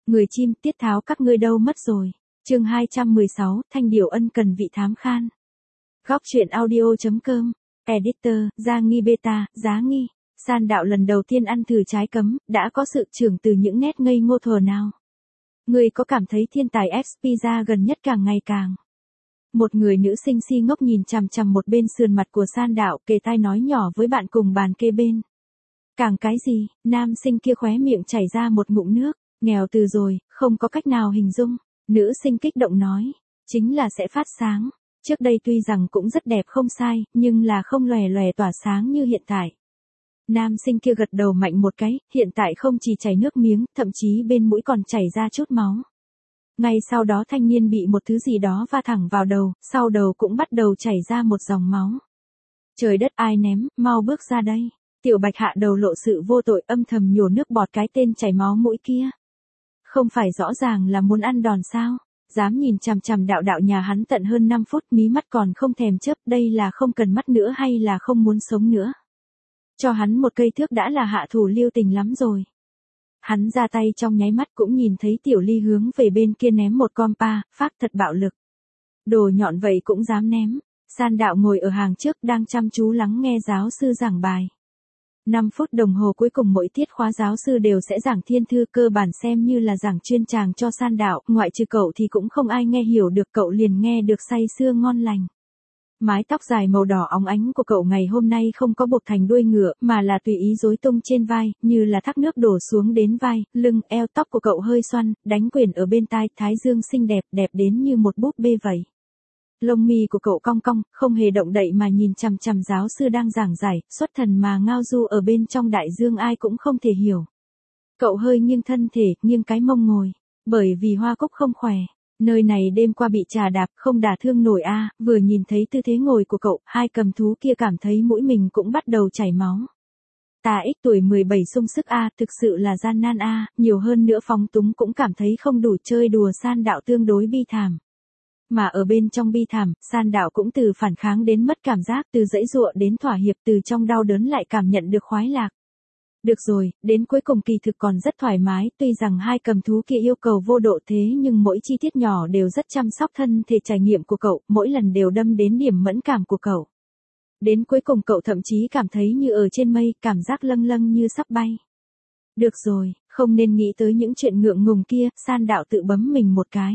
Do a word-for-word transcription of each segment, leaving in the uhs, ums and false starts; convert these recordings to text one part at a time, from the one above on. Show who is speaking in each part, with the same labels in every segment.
Speaker 1: Người chim tiết tháo các ngươi đâu mất rồi. Chương hai trăm mười sáu, Thanh Điều ân cần vị thám khan. Góc truyện audio.com. Editor, Gia Nghi Beta, Giá Nghi. San Đạo lần đầu tiên ăn thử trái cấm, đã có sự trưởng từ những nét ngây ngô thuở nào. Người có cảm thấy thiên tài ép pizza gần nhất càng ngày càng. Một người nữ sinh si ngốc nhìn chằm chằm một bên sườn mặt của San Đạo, kề tai nói nhỏ với bạn cùng bàn kê bên. Càng cái gì, nam sinh kia khóe miệng chảy ra một ngụm nước, nghèo từ rồi, không có cách nào hình dung. Nữ sinh kích động nói, chính là sẽ phát sáng. Trước đây tuy rằng cũng rất đẹp không sai, nhưng là không lòe lòe tỏa sáng như hiện tại. Nam sinh kia gật đầu mạnh một cái, hiện tại không chỉ chảy nước miếng, thậm chí bên mũi còn chảy ra chút máu. Ngay sau đó thanh niên bị một thứ gì đó va thẳng vào đầu, sau đầu cũng bắt đầu chảy ra một dòng máu. Trời đất ai ném, mau bước ra đây. Tiểu Bạch hạ đầu lộ sự vô tội âm thầm nhổ nước bọt cái tên chảy máu mũi kia. Không phải rõ ràng là muốn ăn đòn sao? Dám nhìn chằm chằm đạo đạo nhà hắn tận hơn năm phút, mí mắt còn không thèm chớp, đây là không cần mắt nữa hay là không muốn sống nữa? Cho hắn một cây thước đã là hạ thủ lưu tình lắm rồi. Hắn ra tay trong nháy mắt cũng nhìn thấy Tiểu Ly hướng về bên kia ném một compa, phát thật bạo lực. Đồ nhọn vậy cũng dám ném. San Đạo ngồi ở hàng trước đang chăm chú lắng nghe giáo sư giảng bài. năm phút đồng hồ cuối cùng mỗi tiết khóa giáo sư đều sẽ giảng thiên thư, cơ bản xem như là giảng chuyên tràng cho San Đạo, ngoại trừ cậu thì cũng không ai nghe hiểu được, cậu liền nghe được say sưa ngon lành. Mái tóc dài màu đỏ óng ánh của cậu ngày hôm nay không có buộc thành đuôi ngựa, mà là tùy ý rối tung trên vai, như là thác nước đổ xuống đến vai, lưng, eo, tóc của cậu hơi xoăn, đánh quyền ở bên tai, thái dương xinh đẹp, đẹp đến như một búp bê vậy. Lông mi của cậu cong cong, không hề động đậy mà nhìn chằm chằm giáo sư đang giảng giải, xuất thần mà ngao du ở bên trong đại dương ai cũng không thể hiểu. Cậu hơi nghiêng thân thể, nghiêng cái mông ngồi, bởi vì Hoa Cúc không khỏe. Nơi này đêm qua bị trà đạp, không đả thương nổi a. À, vừa nhìn thấy tư thế ngồi của cậu, hai cầm thú kia cảm thấy mũi mình cũng bắt đầu chảy máu. Ta ít tuổi mười bảy sung sức a, à, thực sự là gian nan a, à, nhiều hơn nữa phóng túng cũng cảm thấy không đủ, chơi đùa San Đạo tương đối bi thảm. Mà ở bên trong bi thảm, San Đạo cũng từ phản kháng đến mất cảm giác, từ giãy giụa đến thỏa hiệp, từ trong đau đớn lại cảm nhận được khoái lạc. Được rồi, đến cuối cùng kỳ thực còn rất thoải mái, tuy rằng hai cầm thú kia yêu cầu vô độ thế nhưng mỗi chi tiết nhỏ đều rất chăm sóc thân thể, trải nghiệm của cậu, mỗi lần đều đâm đến điểm mẫn cảm của cậu. Đến cuối cùng cậu thậm chí cảm thấy như ở trên mây, cảm giác lâng lâng như sắp bay. Được rồi, không nên nghĩ tới những chuyện ngượng ngùng kia, San Đạo tự bấm mình một cái.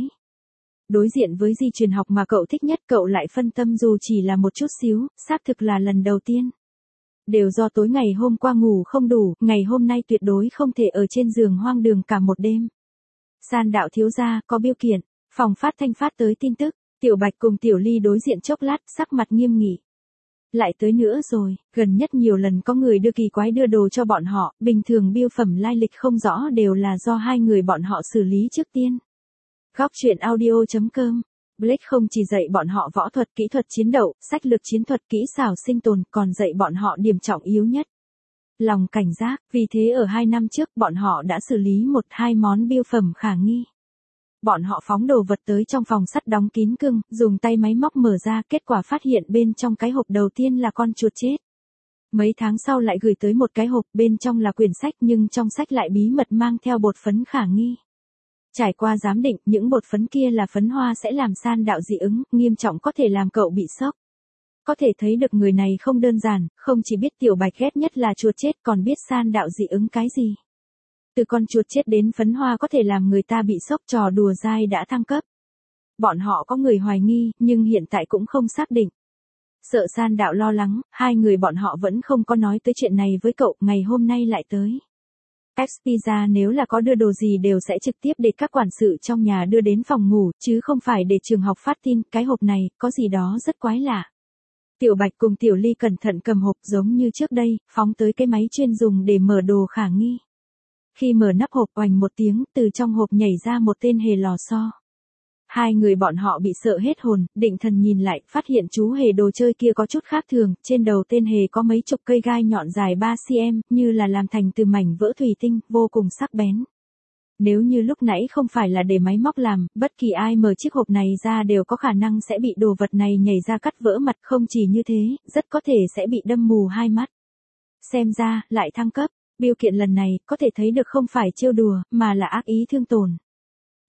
Speaker 1: Đối diện với di truyền học mà cậu thích nhất, cậu lại phân tâm dù chỉ là một chút xíu, xác thực là lần đầu tiên. Đều do tối ngày hôm qua ngủ không đủ, ngày hôm nay tuyệt đối không thể ở trên giường hoang đường cả một đêm. San Đạo thiếu gia, có biêu kiện. Phòng phát thanh phát tới tin tức, Tiểu Bạch cùng Tiểu Ly đối diện chốc lát, sắc mặt nghiêm nghị. Lại tới nữa rồi, gần nhất nhiều lần có người đưa kỳ quái đưa đồ cho bọn họ, bình thường biêu phẩm lai lịch không rõ đều là do hai người bọn họ xử lý trước tiên. Góc truyện audio.com. Blake không chỉ dạy bọn họ võ thuật, kỹ thuật chiến đấu, sách lược chiến thuật, kỹ xảo sinh tồn, còn dạy bọn họ điểm trọng yếu nhất. Lòng cảnh giác, vì thế ở hai năm trước bọn họ đã xử lý một hai món biêu phẩm khả nghi. Bọn họ phóng đồ vật tới trong phòng sắt đóng kín cưng, dùng tay máy móc mở ra, kết quả phát hiện bên trong cái hộp đầu tiên là con chuột chết. Mấy tháng sau lại gửi tới một cái hộp, bên trong là quyển sách nhưng trong sách lại bí mật mang theo bột phấn khả nghi. Trải qua giám định, những bột phấn kia là phấn hoa sẽ làm San Đạo dị ứng, nghiêm trọng có thể làm cậu bị sốc. Có thể thấy được người này không đơn giản, không chỉ biết Tiểu Bạch ghét nhất là chuột chết còn biết San Đạo dị ứng cái gì. Từ con chuột chết đến phấn hoa có thể làm người ta bị sốc, trò đùa dai đã thăng cấp. Bọn họ có người hoài nghi, nhưng hiện tại cũng không xác định. Sợ San Đạo lo lắng, hai người bọn họ vẫn không có nói tới chuyện này với cậu, ngày hôm nay lại tới. ép pizza nếu là có đưa đồ gì đều sẽ trực tiếp để các quản sự trong nhà đưa đến phòng ngủ, chứ không phải để trường học phát tin, cái hộp này, có gì đó rất quái lạ. Tiểu Bạch cùng Tiểu Ly cẩn thận cầm hộp giống như trước đây, phóng tới cái máy chuyên dùng để mở đồ khả nghi. Khi mở nắp hộp oành một tiếng, từ trong hộp nhảy ra một tên hề lò xo. Hai người bọn họ bị sợ hết hồn, định thần nhìn lại, phát hiện chú hề đồ chơi kia có chút khác thường, trên đầu tên hề có mấy chục cây gai nhọn dài ba xăng-ti-mét, như là làm thành từ mảnh vỡ thủy tinh, vô cùng sắc bén. Nếu như lúc nãy không phải là để máy móc làm, bất kỳ ai mở chiếc hộp này ra đều có khả năng sẽ bị đồ vật này nhảy ra cắt vỡ mặt, không chỉ như thế, rất có thể sẽ bị đâm mù hai mắt. Xem ra, lại thăng cấp, biêu kiện lần này, có thể thấy được không phải trêu đùa, mà là ác ý thương tổn.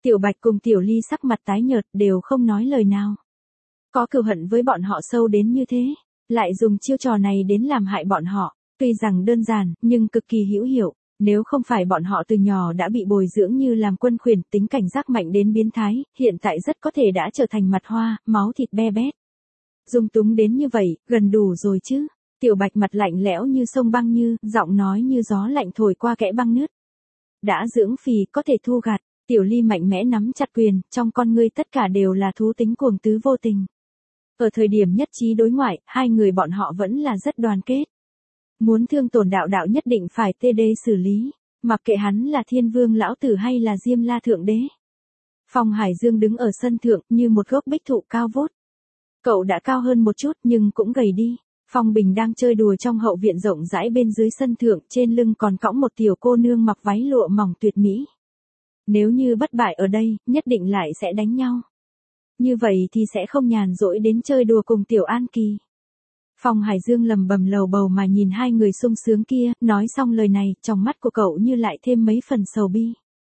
Speaker 1: Tiểu Bạch cùng Tiểu Ly sắc mặt tái nhợt đều không nói lời nào. Có cừu hận với bọn họ sâu đến như thế, lại dùng chiêu trò này đến làm hại bọn họ, tuy rằng đơn giản nhưng cực kỳ hữu hiệu. Nếu không phải bọn họ từ nhỏ đã bị bồi dưỡng như làm quân khuyển, tính cảnh giác mạnh đến biến thái, hiện tại rất có thể đã trở thành mặt hoa, máu thịt be bét. Dung túng đến như vậy, gần đủ rồi chứ. Tiểu Bạch mặt lạnh lẽo như sông băng như, giọng nói như gió lạnh thổi qua kẽ băng nứt. Đã dưỡng phì, có thể thu gặt. Tiểu Ly mạnh mẽ nắm chặt quyền, trong con ngươi tất cả đều là thú tính cuồng tứ vô tình. Ở thời điểm nhất trí đối ngoại, hai người bọn họ vẫn là rất đoàn kết. Muốn thương tổn đạo đạo nhất định phải tê đê xử lý, mặc kệ hắn là Thiên Vương lão tử hay là Diêm La thượng đế. Phong Hải Dương đứng ở sân thượng như một gốc bích thụ cao vút. Cậu đã cao hơn một chút nhưng cũng gầy đi. Phong Bình đang chơi đùa trong hậu viện rộng rãi bên dưới sân thượng, trên lưng còn cõng một tiểu cô nương mặc váy lụa mỏng tuyệt mỹ. Nếu như bất bại ở đây, nhất định lại sẽ đánh nhau. Như vậy thì sẽ không nhàn rỗi đến chơi đùa cùng Tiểu An Kỳ. Phong Hải Dương lầm bầm lầu bầu mà nhìn hai người sung sướng kia, nói xong lời này, trong mắt của cậu như lại thêm mấy phần sầu bi.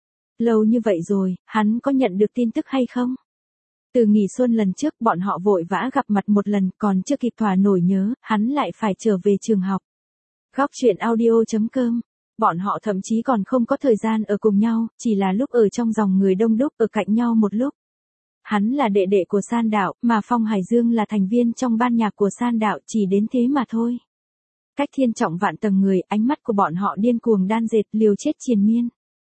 Speaker 1: Lâu như vậy rồi, hắn có nhận được tin tức hay không? Từ nghỉ xuân lần trước bọn họ vội vã gặp mặt một lần, còn chưa kịp thỏa nổi nhớ, hắn lại phải trở về trường học. Góc truyện audio chấm com. Bọn họ thậm chí còn không có thời gian ở cùng nhau, chỉ là lúc ở trong dòng người đông đúc ở cạnh nhau một lúc. Hắn là đệ đệ của San Đạo, mà Phong Hải Dương là thành viên trong ban nhạc của San Đạo, chỉ đến thế mà thôi. Cách thiên trọng vạn tầng người, ánh mắt của bọn họ điên cuồng đan dệt, liều chết triền miên.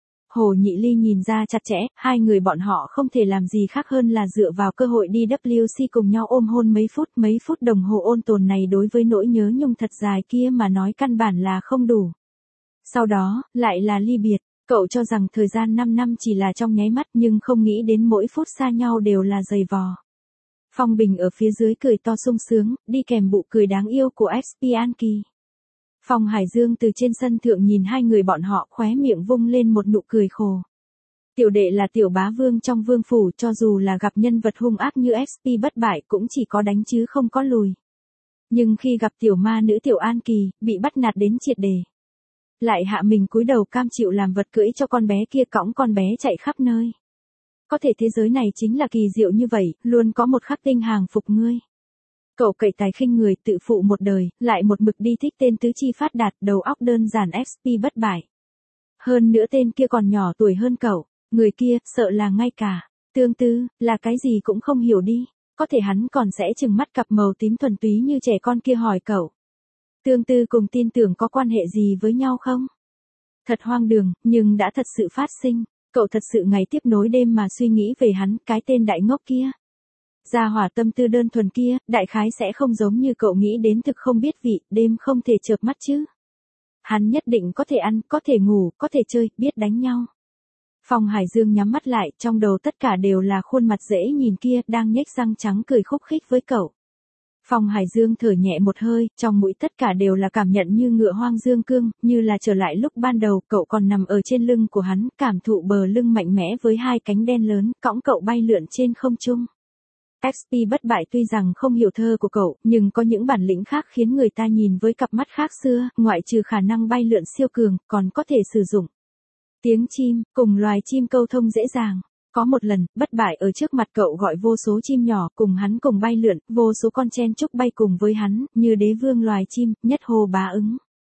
Speaker 1: Hồ Nhị Ly nhìn ra chặt chẽ, hai người bọn họ không thể làm gì khác hơn là dựa vào cơ hội đi vê kép xê cùng nhau ôm hôn mấy phút, mấy phút đồng hồ ôn tồn này đối với nỗi nhớ nhung thật dài kia mà nói căn bản là không đủ. Sau đó, lại là ly biệt. Cậu cho rằng thời gian năm năm chỉ là trong nháy mắt nhưng không nghĩ đến mỗi phút xa nhau đều là dày vò. Phong Bình ở phía dưới cười to sung sướng, đi kèm bụ cười đáng yêu của ét pê An Kỳ. Phong Hải Dương từ trên sân thượng nhìn hai người bọn họ, khóe miệng vung lên một nụ cười khổ. Tiểu đệ là tiểu bá vương trong vương phủ, cho dù là gặp nhân vật hung ác như ét pê bất bại cũng chỉ có đánh chứ không có lùi. Nhưng khi gặp tiểu ma nữ Tiểu An Kỳ, bị bắt nạt đến triệt đề. Lại hạ mình cúi đầu cam chịu làm vật cưỡi cho con bé kia, cõng con bé chạy khắp nơi. Có thể thế giới này chính là kỳ diệu như vậy, luôn có một khắc tinh hàng phục ngươi. Cậu cậy tài khinh người, tự phụ một đời, lại một mực đi thích tên tứ chi phát đạt, đầu óc đơn giản ét pê bất bại. Hơn nữa tên kia còn nhỏ tuổi hơn cậu, người kia, sợ là ngay cả Tương Tư, là cái gì cũng không hiểu đi, có thể hắn còn sẽ trừng mắt cặp màu tím thuần túy như trẻ con kia hỏi cậu. Tương Tư cùng tin tưởng có quan hệ gì với nhau không? Thật hoang đường, nhưng đã thật sự phát sinh, cậu thật sự ngày tiếp nối đêm mà suy nghĩ về hắn, cái tên đại ngốc kia. Gia hỏa tâm tư đơn thuần kia, đại khái sẽ không giống như cậu nghĩ đến thực không biết vị, đêm không thể chợp mắt chứ. Hắn nhất định có thể ăn, có thể ngủ, có thể chơi, biết đánh nhau. Phong Hải Dương nhắm mắt lại, trong đầu tất cả đều là khuôn mặt dễ nhìn kia, đang nhếch răng trắng cười khúc khích với cậu. Phong Hải Dương thở nhẹ một hơi, trong mũi tất cả đều là cảm nhận như ngựa hoang dương cương, như là trở lại lúc ban đầu, cậu còn nằm ở trên lưng của hắn, cảm thụ bờ lưng mạnh mẽ với hai cánh đen lớn, cõng cậu bay lượn trên không trung. ét pê bất bại tuy rằng không hiểu thơ của cậu, nhưng có những bản lĩnh khác khiến người ta nhìn với cặp mắt khác xưa, ngoại trừ khả năng bay lượn siêu cường, còn có thể sử dụng tiếng chim, cùng loài chim câu thông dễ dàng. Có một lần, bất bại ở trước mặt cậu gọi vô số chim nhỏ cùng hắn cùng bay lượn, vô số con chen chúc bay cùng với hắn, như đế vương loài chim, nhất hồ bá ứng.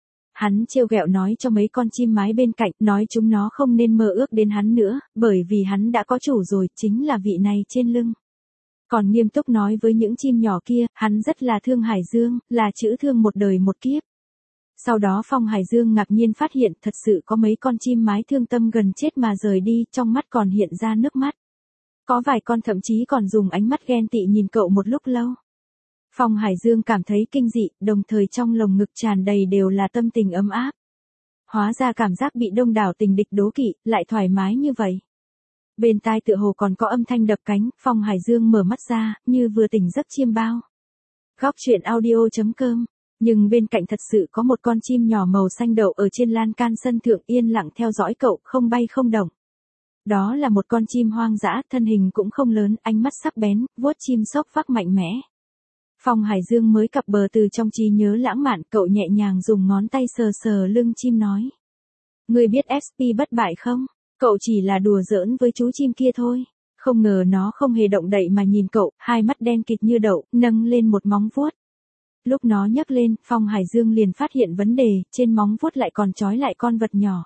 Speaker 1: Hắn trêu ghẹo nói cho mấy con chim mái bên cạnh, nói chúng nó không nên mơ ước đến hắn nữa, bởi vì hắn đã có chủ rồi, chính là vị này trên lưng. Còn nghiêm túc nói với những chim nhỏ kia, hắn rất là thương Hải Dương, là chữ thương một đời một kiếp. Sau đó Phong Hải Dương ngạc nhiên phát hiện thật sự có mấy con chim mái thương tâm gần chết mà rời đi, trong mắt còn hiện ra nước mắt. Có vài con thậm chí còn dùng ánh mắt ghen tị nhìn cậu một lúc lâu. Phong Hải Dương cảm thấy kinh dị, đồng thời trong lồng ngực tràn đầy đều là tâm tình ấm áp. Hóa ra cảm giác bị đông đảo tình địch đố kỵ, lại thoải mái như vậy. Bên tai tựa hồ còn có âm thanh đập cánh, Phong Hải Dương mở mắt ra, như vừa tỉnh giấc chiêm bao. Góc truyện audio chấm com. Nhưng bên cạnh thật sự có một con chim nhỏ màu xanh đậu ở trên lan can sân thượng yên lặng theo dõi cậu, không bay không động. Đó là một con chim hoang dã, thân hình cũng không lớn, ánh mắt sắc bén, vuốt chim sốc vác mạnh mẽ. Phong Hải Dương mới cập bờ từ trong trí nhớ lãng mạn, cậu nhẹ nhàng dùng ngón tay sờ sờ lưng chim nói. Người biết ét pê bất bại không? Cậu chỉ là đùa giỡn với chú chim kia thôi. Không ngờ nó không hề động đậy mà nhìn cậu, hai mắt đen kịt như đậu, nâng lên một móng vuốt. Lúc nó nhấc lên, Phong Hải Dương liền phát hiện vấn đề, trên móng vuốt lại còn trói lại con vật nhỏ.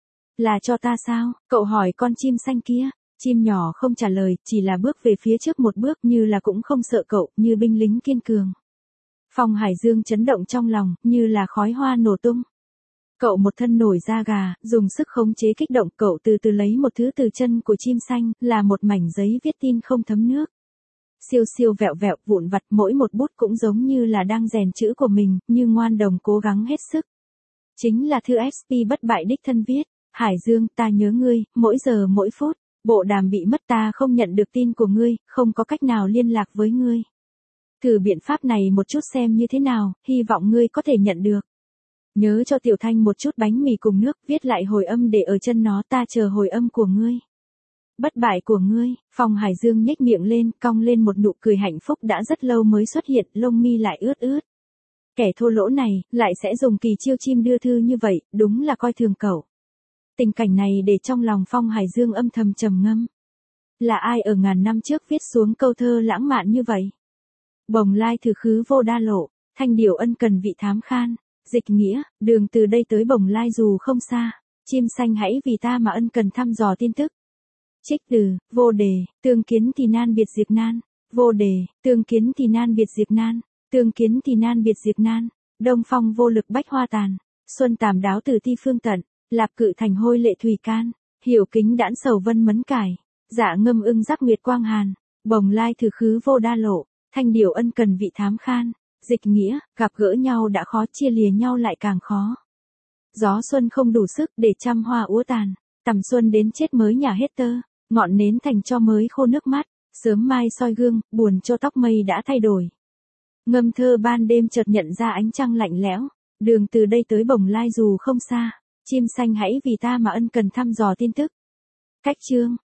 Speaker 1: Là cho ta sao? Cậu hỏi con chim xanh kia. Chim nhỏ không trả lời, chỉ là bước về phía trước một bước như là cũng không sợ cậu, như binh lính kiên cường. Phong Hải Dương chấn động trong lòng, như là khói hoa nổ tung. Cậu một thân nổi da gà, dùng sức khống chế kích động, cậu từ từ lấy một thứ từ chân của chim xanh, là một mảnh giấy viết tin không thấm nước. Siêu siêu vẹo vẹo vụn vặt, mỗi một bút cũng giống như là đang rèn chữ của mình, như ngoan đồng cố gắng hết sức. Chính là thư ét pê bất bại đích thân viết. Hải Dương, ta nhớ ngươi, mỗi giờ mỗi phút. Bộ đàm bị mất, ta không nhận được tin của ngươi, không có cách nào liên lạc với ngươi. Thử biện pháp này một chút xem như thế nào, hy vọng ngươi có thể nhận được. Nhớ cho Tiểu Thanh một chút bánh mì cùng nước, viết lại hồi âm để ở chân nó, ta chờ hồi âm của ngươi. Bất bại của ngươi. Phong Hải Dương nhếch miệng lên, cong lên một nụ cười hạnh phúc đã rất lâu mới xuất hiện, lông mi lại ướt ướt. Kẻ thô lỗ này, lại sẽ dùng kỳ chiêu chim đưa thư như vậy, đúng là coi thường cậu. Tình cảnh này để trong lòng Phong Hải Dương âm thầm trầm ngâm. Là ai ở ngàn năm trước viết xuống câu thơ lãng mạn như vậy? Bồng lai thử khứ vô đa lộ, thanh điểu ân cần vị thám khan. Dịch nghĩa, đường từ đây tới Bồng Lai dù không xa, chim xanh hãy vì ta mà ân cần thăm dò tin tức. Trích từ, vô đề, tương kiến thì nan biệt diệt nan, vô đề, tương kiến thì nan biệt diệt nan, tương kiến thì nan biệt diệt nan, đông phong vô lực bách hoa tàn, xuân tàm đáo từ ti phương tận, lạp cự thành hôi lệ thủy can, hiểu kính đãn sầu vân mấn cải, dạ ngâm ưng giáp nguyệt quang hàn, Bồng Lai thử khứ vô đa lộ, thanh điểu ân cần vị thám khan. Dịch nghĩa, gặp gỡ nhau đã khó, chia lìa nhau lại càng khó. Gió xuân không đủ sức để trăm hoa úa tàn, tầm xuân đến chết mới nhả hết tơ, ngọn nến thành cho mới khô nước mắt, sớm mai soi gương, buồn cho tóc mây đã thay đổi. Ngâm thơ ban đêm chợt nhận ra ánh trăng lạnh lẽo, đường từ đây tới Bồng Lai dù không xa, chim xanh hãy vì ta mà ân cần thăm dò tin tức. Cách chương